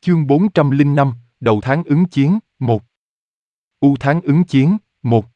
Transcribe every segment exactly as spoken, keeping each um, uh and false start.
Chương bốn trăm lẻ năm, đầu tháng ứng chiến, một. U tháng ứng chiến, một.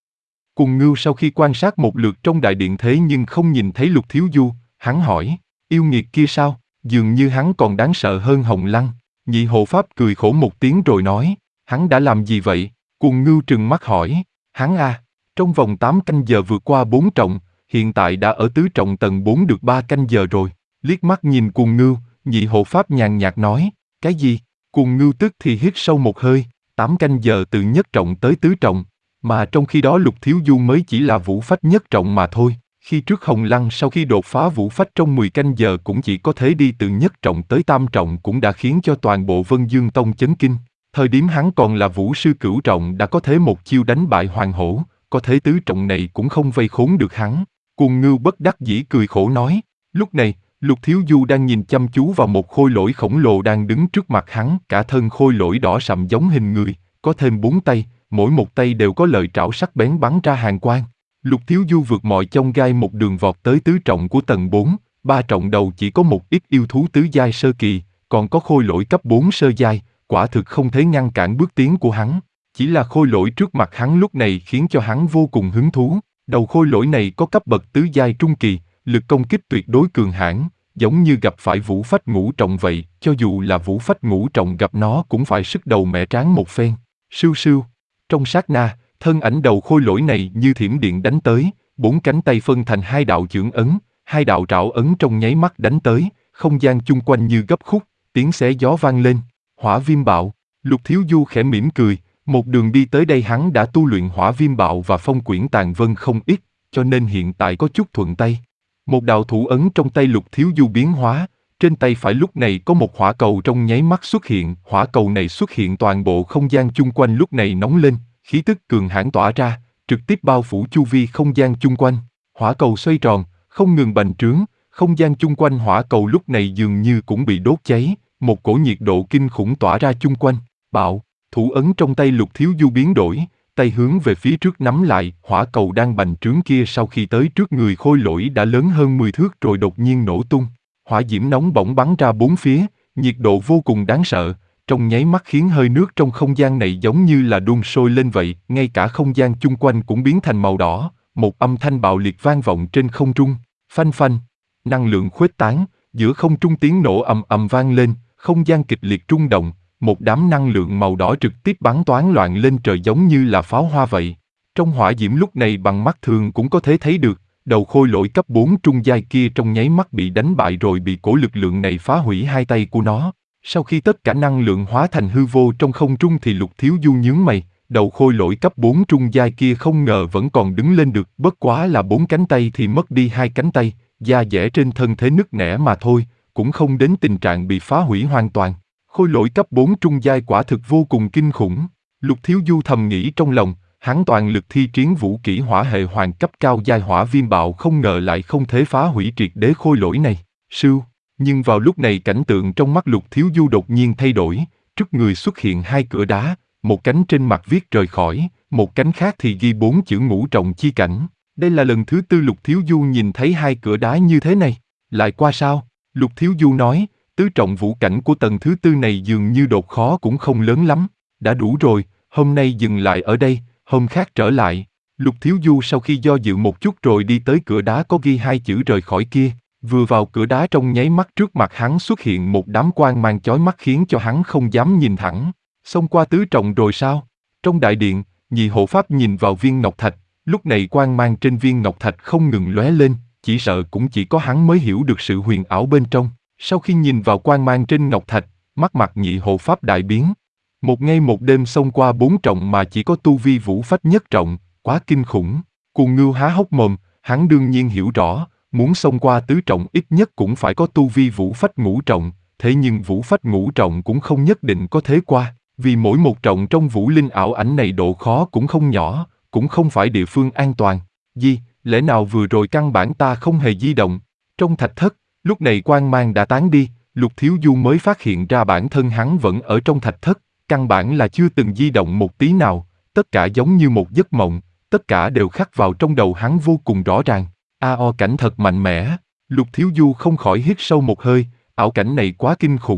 Cùng Ngưu sau khi quan sát một lượt trong đại điện thế nhưng không nhìn thấy Lục Thiếu Du, hắn hỏi, yêu nghiệt kia sao, dường như hắn còn đáng sợ hơn Hồng Lăng. Nhị hộ pháp cười khổ một tiếng rồi nói, hắn đã làm gì vậy? Cùng Ngưu trừng mắt hỏi, hắn à, trong vòng tám canh giờ vượt qua bốn trọng, hiện tại đã ở tứ trọng tầng bốn được ba canh giờ rồi. Liếc mắt nhìn Cùng Ngưu, nhị hộ pháp nhàn nhạt nói, cái gì? Cùng Ngưu tức thì hít sâu một hơi, tám canh giờ từ nhất trọng tới tứ trọng, mà trong khi đó Lục Thiếu Du mới chỉ là vũ phách nhất trọng mà thôi. Khi trước Hồng Lăng sau khi đột phá vũ phách trong mười canh giờ cũng chỉ có thể đi từ nhất trọng tới tam trọng cũng đã khiến cho toàn bộ Vân Dương Tông chấn kinh. Thời điểm hắn còn là vũ sư cửu trọng đã có thể một chiêu đánh bại Hoàng Hổ, có thể tứ trọng này cũng không vây khốn được hắn. Cùng Ngưu bất đắc dĩ cười khổ nói, lúc này, Lục Thiếu Du đang nhìn chăm chú vào một khôi lỗi khổng lồ đang đứng trước mặt hắn, cả thân khôi lỗi đỏ sậm giống hình người, có thêm bốn tay, mỗi một tay đều có lợi trảo sắc bén bắn ra hàn quang. Lục Thiếu Du vượt mọi chông gai một đường vọt tới tứ trọng của tầng bốn, ba trọng đầu chỉ có một ít yêu thú tứ giai sơ kỳ, còn có khôi lỗi cấp bốn sơ giai, quả thực không thể ngăn cản bước tiến của hắn. Chỉ là khôi lỗi trước mặt hắn lúc này khiến cho hắn vô cùng hứng thú. Đầu khôi lỗi này có cấp bậc tứ giai trung kỳ, lực công kích tuyệt đối cường hãn, giống như gặp phải vũ phách ngũ trọng vậy, cho dù là vũ phách ngũ trọng gặp nó cũng phải sức đầu mẻ trán một phen. Sưu sưu, trong sát na, thân ảnh đầu khôi lỗi này như thiểm điện đánh tới, bốn cánh tay phân thành hai đạo chưởng ấn, hai đạo trảo ấn trong nháy mắt đánh tới, không gian chung quanh như gấp khúc, tiếng xé gió vang lên. Hỏa viêm bạo, Lục Thiếu Du khẽ mỉm cười, một đường đi tới đây hắn đã tu luyện hỏa viêm bạo và phong quyển tàn vân không ít, cho nên hiện tại có chút thuận tay. Một đạo thủ ấn trong tay Lục Thiếu Du biến hóa, trên tay phải lúc này có một hỏa cầu trong nháy mắt xuất hiện, hỏa cầu này xuất hiện toàn bộ không gian chung quanh lúc này nóng lên, khí tức cường hãn tỏa ra, trực tiếp bao phủ chu vi không gian chung quanh. Hỏa cầu xoay tròn, không ngừng bành trướng, không gian chung quanh hỏa cầu lúc này dường như cũng bị đốt cháy, một cổ nhiệt độ kinh khủng tỏa ra chung quanh. Bạo, thủ ấn trong tay Lục Thiếu Du biến đổi, tay hướng về phía trước nắm lại, hỏa cầu đang bành trướng kia sau khi tới trước người khôi lỗi đã lớn hơn mười thước rồi đột nhiên nổ tung. Hỏa diễm nóng bỏng bắn ra bốn phía, nhiệt độ vô cùng đáng sợ, trong nháy mắt khiến hơi nước trong không gian này giống như là đun sôi lên vậy, ngay cả không gian chung quanh cũng biến thành màu đỏ, một âm thanh bạo liệt vang vọng trên không trung, phanh phanh, năng lượng khuếch tán, giữa không trung tiếng nổ ầm ầm vang lên, không gian kịch liệt rung động, một đám năng lượng màu đỏ trực tiếp bắn toán loạn lên trời giống như là pháo hoa vậy. Trong hỏa diễm lúc này bằng mắt thường cũng có thể thấy được, đầu khôi lỗi cấp bốn trung giai kia trong nháy mắt bị đánh bại rồi bị cổ lực lượng này phá hủy hai tay của nó. Sau khi tất cả năng lượng hóa thành hư vô trong không trung thì Lục Thiếu Du nhướng mày, đầu khôi lỗi cấp bốn trung giai kia không ngờ vẫn còn đứng lên được, bất quá là bốn cánh tay thì mất đi hai cánh tay, da dẻ trên thân thể nứt nẻ mà thôi, cũng không đến tình trạng bị phá hủy hoàn toàn. Khôi lỗi cấp bốn trung giai quả thực vô cùng kinh khủng. Lục Thiếu Du thầm nghĩ trong lòng, hắn toàn lực thi triển vũ kỹ hỏa hệ hoàng cấp cao giai hỏa viêm bạo không ngờ lại không thể phá hủy triệt đế khôi lỗi này. Sưu, nhưng vào lúc này cảnh tượng trong mắt Lục Thiếu Du đột nhiên thay đổi, trước người xuất hiện hai cửa đá, một cánh trên mặt viết rời khỏi, một cánh khác thì ghi bốn chữ ngũ trọng chi cảnh. Đây là lần thứ tư Lục Thiếu Du nhìn thấy hai cửa đá như thế này. Lại qua sao? Lục Thiếu Du nói, tứ trọng vũ cảnh của tầng thứ tư này dường như đột khó cũng không lớn lắm. Đã đủ rồi, hôm nay dừng lại ở đây, hôm khác trở lại. Lục Thiếu Du sau khi do dự một chút rồi đi tới cửa đá có ghi hai chữ rời khỏi kia. Vừa vào cửa đá trong nháy mắt trước mặt hắn xuất hiện một đám quang mang chói mắt khiến cho hắn không dám nhìn thẳng. Xông qua tứ trọng rồi sao? Trong đại điện, nhị hộ pháp nhìn vào viên ngọc thạch, lúc này quang mang trên viên ngọc thạch không ngừng lóe lên, chỉ sợ cũng chỉ có hắn mới hiểu được sự huyền ảo bên trong. Sau khi nhìn vào quang mang trên ngọc thạch, mắt mặt nhị hộ pháp đại biến. Một ngày một đêm xông qua bốn trọng mà chỉ có tu vi vũ phách nhất trọng, quá kinh khủng. Cùng Ngưu há hốc mồm, hắn đương nhiên hiểu rõ, muốn xông qua tứ trọng ít nhất cũng phải có tu vi vũ phách ngũ trọng, thế nhưng vũ phách ngũ trọng cũng không nhất định có thế qua, vì mỗi một trọng trong vũ linh ảo ảnh này độ khó cũng không nhỏ, cũng không phải địa phương an toàn. Di, lẽ nào vừa rồi căn bản ta không hề di động? Trong thạch thất, lúc này quang mang đã tán đi, Lục Thiếu Du mới phát hiện ra bản thân hắn vẫn ở trong thạch thất, căn bản là chưa từng di động một tí nào, tất cả giống như một giấc mộng, tất cả đều khắc vào trong đầu hắn vô cùng rõ ràng. A o cảnh thật mạnh mẽ, Lục Thiếu Du không khỏi hít sâu một hơi, ảo cảnh này quá kinh khủng,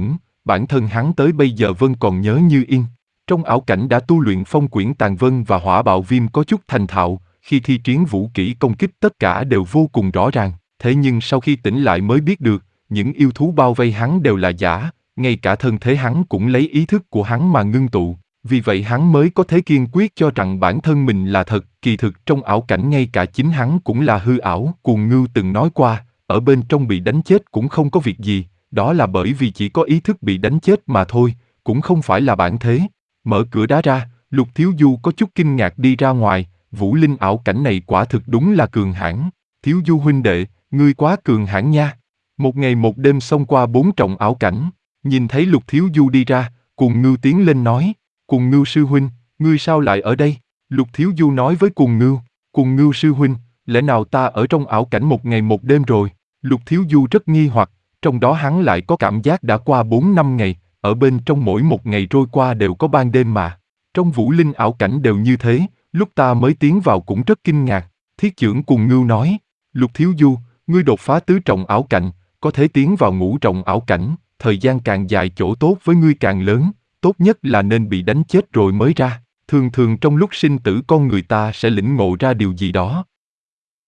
bản thân hắn tới bây giờ vẫn còn nhớ như in. Trong ảo cảnh đã tu luyện phong quyển tàn vân và hỏa bạo viêm có chút thành thạo, khi thi triển vũ kỹ công kích tất cả đều vô cùng rõ ràng. Thế nhưng sau khi tỉnh lại mới biết được, những yêu thú bao vây hắn đều là giả, ngay cả thân thế hắn cũng lấy ý thức của hắn mà ngưng tụ. Vì vậy hắn mới có thể kiên quyết cho rằng bản thân mình là thật, kỳ thực trong ảo cảnh ngay cả chính hắn cũng là hư ảo. Cuồng Ngưu từng nói qua, ở bên trong bị đánh chết cũng không có việc gì, đó là bởi vì chỉ có ý thức bị đánh chết mà thôi, cũng không phải là bản thế. Mở cửa đá ra, Lục Thiếu Du có chút kinh ngạc đi ra ngoài, vũ linh ảo cảnh này quả thực đúng là cường hãn. Thiếu Du huynh đệ, ngươi quá cường hãn nha. Một ngày một đêm xông qua bốn trọng ảo cảnh, nhìn thấy Lục Thiếu Du đi ra, Cuồng Ngưu tiến lên nói, Cuồng Ngưu sư huynh, ngươi sao lại ở đây? Lục Thiếu Du nói với Cuồng Ngưu, Cuồng Ngưu sư huynh, lẽ nào ta ở trong ảo cảnh một ngày một đêm rồi? Lục Thiếu Du rất nghi hoặc, trong đó hắn lại có cảm giác đã qua bốn năm ngày, ở bên trong mỗi một ngày trôi qua đều có ban đêm mà. Trong vũ linh ảo cảnh đều như thế, lúc ta mới tiến vào cũng rất kinh ngạc. Thiết trưởng Cuồng Ngưu nói, Lục Thiếu Du, ngươi đột phá tứ trọng ảo cảnh, có thể tiến vào ngũ trọng ảo cảnh, thời gian càng dài chỗ tốt với ngươi càng lớn, tốt nhất là nên bị đánh chết rồi mới ra. Thường thường trong lúc sinh tử con người ta sẽ lĩnh ngộ ra điều gì đó.